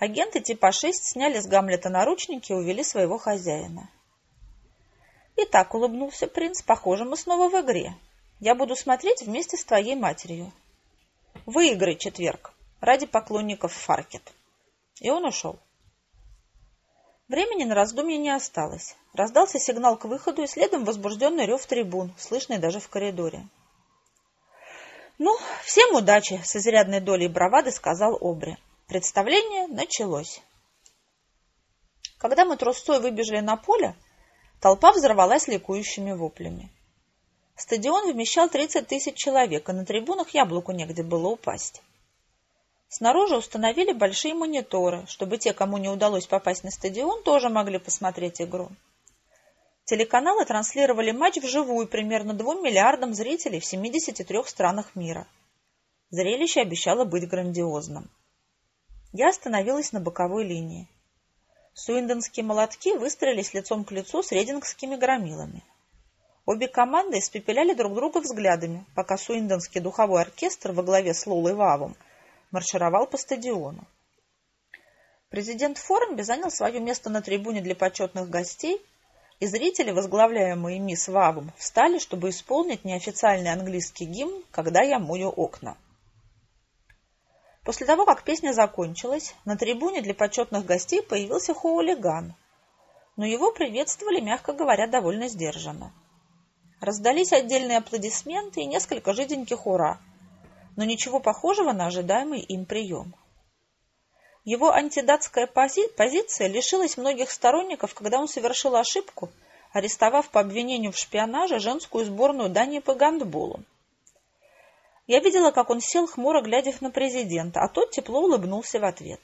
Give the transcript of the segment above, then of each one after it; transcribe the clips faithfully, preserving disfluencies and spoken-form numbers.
Агенты типа шесть сняли с Гамлета наручники и увели своего хозяина. «Итак», — улыбнулся принц, — «похоже, мы снова в игре. Я буду смотреть вместе с твоей матерью. Выиграй четверг ради поклонников Фаркет». И он ушел. Времени на раздумье не осталось. Раздался сигнал к выходу, и следом возбужденный рев трибун, слышный даже в коридоре. «Ну, всем удачи!» — с изрядной долей бравады сказал Обри. Представление началось. Когда мы трусцой выбежали на поле, толпа взорвалась ликующими воплями. Стадион вмещал тридцать тысяч человек, а на трибунах яблоку негде было упасть. Снаружи установили большие мониторы, чтобы те, кому не удалось попасть на стадион, тоже могли посмотреть игру. Телеканалы транслировали матч вживую примерно двум миллиардам зрителей в семидесяти трёх странах мира. Зрелище обещало быть грандиозным. Я остановилась на боковой линии. Суиндонские молотки выстроились лицом к лицу с редингскими громилами. Обе команды испепеляли друг друга взглядами, пока суиндонский духовой оркестр во главе с Лолой Вавом маршировал по стадиону. Президент Формби занял свое место на трибуне для почетных гостей, и зрители, возглавляемые мисс Вавом, встали, чтобы исполнить неофициальный английский гимн «Когда я мою окна». После того, как песня закончилась, на трибуне для почетных гостей появился хулиган, но его приветствовали, мягко говоря, довольно сдержанно. Раздались отдельные аплодисменты и несколько жиденьких «ура», но ничего похожего на ожидаемый им прием. Его антидатская пози- позиция лишилась многих сторонников, когда он совершил ошибку, арестовав по обвинению в шпионаже женскую сборную Дании по гандболу. Я видела, как он сел, хмуро глядя на президента, а тот тепло улыбнулся в ответ.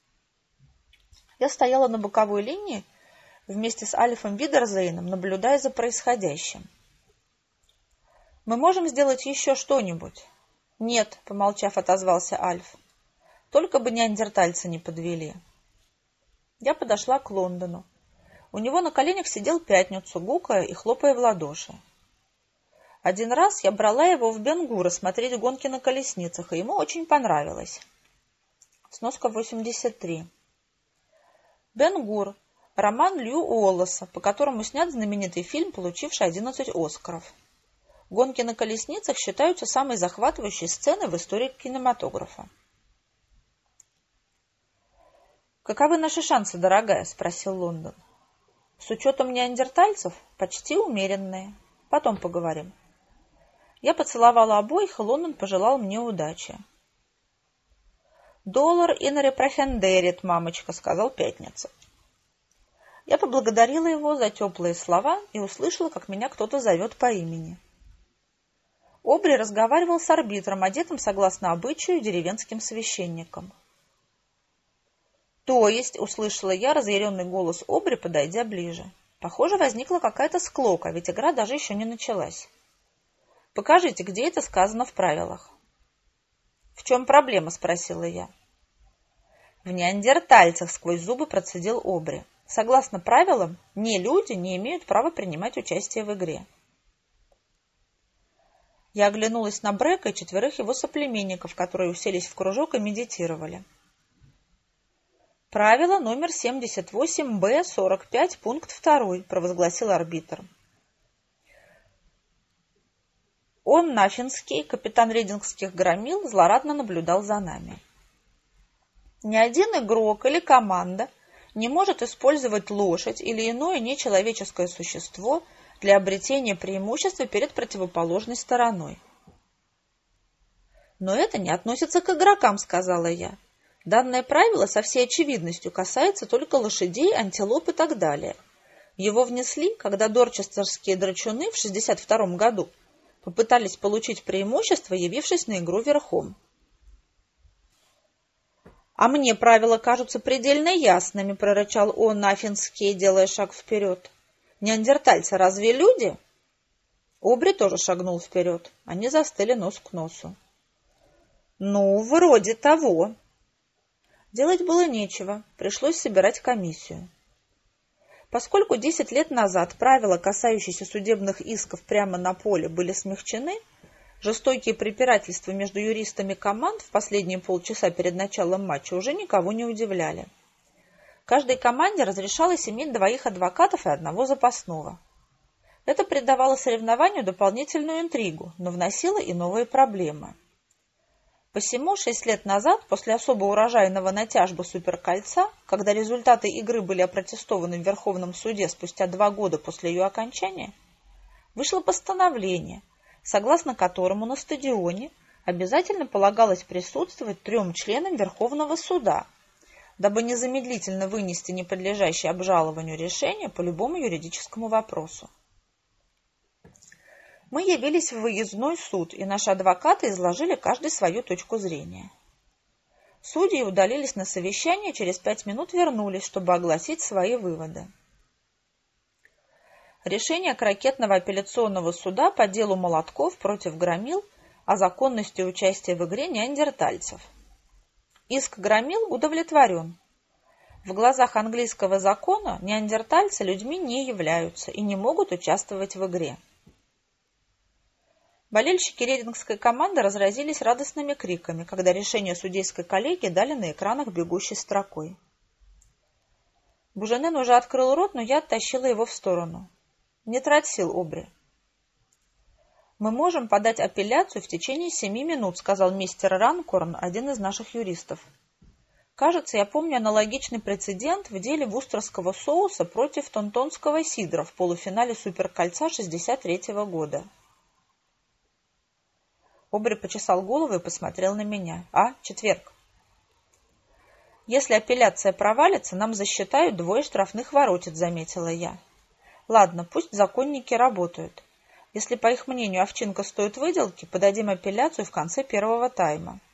Я стояла на боковой линии вместе с Альфом Видерзейном, наблюдая за происходящим. «Мы можем сделать еще что-нибудь?» «Нет», — помолчав, отозвался Альф. «Только бы неандертальцы не подвели». Я подошла к Лондону. У него на коленях сидел Пятницу, гукая и хлопая в ладоши. Один раз я брала его в Бенгур смотреть гонки на колесницах, и ему очень понравилось. Сноска восемьдесят три. Бенгур – роман Лью Уоллеса, по которому снят знаменитый фильм, получивший одиннадцать Оскаров. Гонки на колесницах считаются самой захватывающей сценой в истории кинематографа. «Каковы наши шансы, дорогая?» – спросил Лондон. «С учетом неандертальцев почти умеренные. Потом поговорим». Я поцеловала обоих, и Лондон пожелал мне удачи. «Доллар и на репрофендерит, мамочка», — сказал Пятница. Я поблагодарила его за теплые слова и услышала, как меня кто-то зовет по имени. Обри разговаривал с арбитром, одетым согласно обычаю деревенским священником. «То есть», — услышала я разъяренный голос Обри, подойдя ближе. Похоже, возникла какая-то склока, ведь игра даже еще не началась. «Покажите, где это сказано в правилах». «В чем проблема?» — спросила я. «В неандертальцах», — сквозь зубы процедил Обри. «Согласно правилам, не люди не имеют права принимать участие в игре». Я оглянулась на Брека и четверых его соплеменников, которые уселись в кружок и медитировали. «Правило номер семьдесят восемь Б сорок пять, пункт два», — провозгласил арбитр. Он, Нафинский, капитан рейдингских громил, злорадно наблюдал за нами. Ни один игрок или команда не может использовать лошадь или иное нечеловеческое существо для обретения преимущества перед противоположной стороной. «Но это не относится к игрокам», — сказала я. «Данное правило со всей очевидностью касается только лошадей, антилоп и так далее. Его внесли, когда дорчестерские драчуны в шестьдесят втором году попытались получить преимущество, явившись на игру верхом». «А мне правила кажутся предельно ясными», — прорычал он, Нафинский, делая шаг вперед. «Неандертальцы разве люди?» Обри тоже шагнул вперед. Они застыли нос к носу. «Ну, вроде того». Делать было нечего, пришлось собирать комиссию. Поскольку десять лет назад правила, касающиеся судебных исков прямо на поле, были смягчены, Жестокие препирательства между юристами команд в последние полчаса перед началом матча уже никого не удивляли. Каждой команде разрешалось иметь двоих адвокатов и одного запасного. Это придавало соревнованию дополнительную интригу, но вносило и новые проблемы. Посему шесть лет назад, после особо урожайного на тяжбу суперкольца, когда результаты игры были опротестованы в Верховном суде спустя два года после ее окончания, вышло постановление, согласно которому на стадионе обязательно полагалось присутствовать трем членам Верховного суда, дабы незамедлительно вынести неподлежащее обжалованию решение по любому юридическому вопросу. Мы явились в выездной суд, и наши адвокаты изложили каждый свою точку зрения. Судьи удалились на совещание, через пять минут вернулись, чтобы огласить свои выводы. Решение Крокетного апелляционного суда по делу Молотков против Громил о законности участия в игре неандертальцев. Иск Громил удовлетворен. В глазах английского закона неандертальцы людьми не являются и не могут участвовать в игре. Болельщики рейдингской команды разразились радостными криками, когда решение судейской коллегии дали на экранах бегущей строкой. Буженен уже открыл рот, но я оттащила его в сторону. «Не трать сил, Обри». «Мы можем подать апелляцию в течение семи минут», — сказал мистер Ранкорн, один из наших юристов. «Кажется, я помню аналогичный прецедент в деле вустерского соуса против тонтонского сидра в полуфинале Суперкольца шестьдесят третьего года». Обри почесал голову и посмотрел на меня. «А, четверг». «Если апелляция провалится, нам засчитают двое штрафных воротит», — заметила я. «Ладно, пусть законники работают. Если, по их мнению, овчинка стоит выделки, подадим апелляцию в конце первого тайма».